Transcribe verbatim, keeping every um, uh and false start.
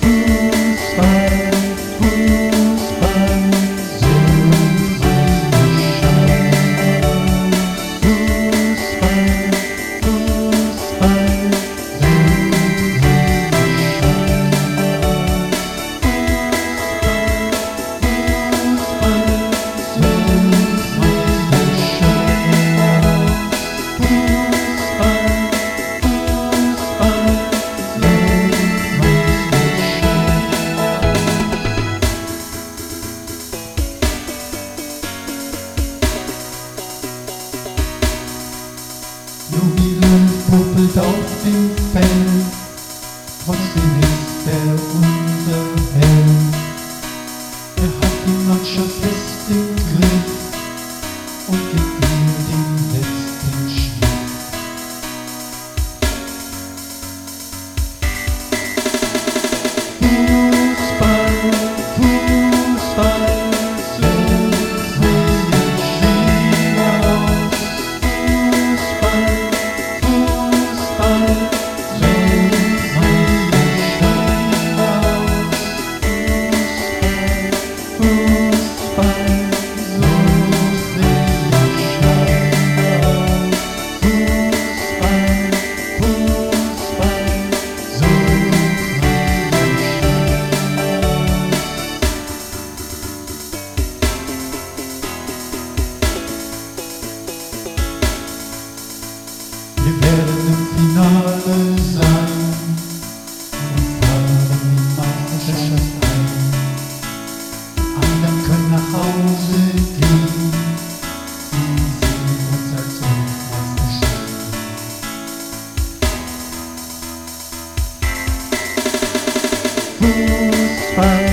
Fußball, Fußball, so sieht es Fußball, Fußball, so Jubiläum puppelt auf dem Feld, trotzdem ist er unser Held. Er hat die Mannschaft fest im Griff und gibt mir den letzten Schliff. Fußball, Fußball, so sieht es aus. Fußball, Fußball, so sieht es aus. Fußball, so sieht es aus. Fußball, Fußball, so Wir werden im Finale sein und fahren die Meisterschaft ein. Anderen können nach Hause gehen, sie sehen uns als Weltmeister stehen. Fußball.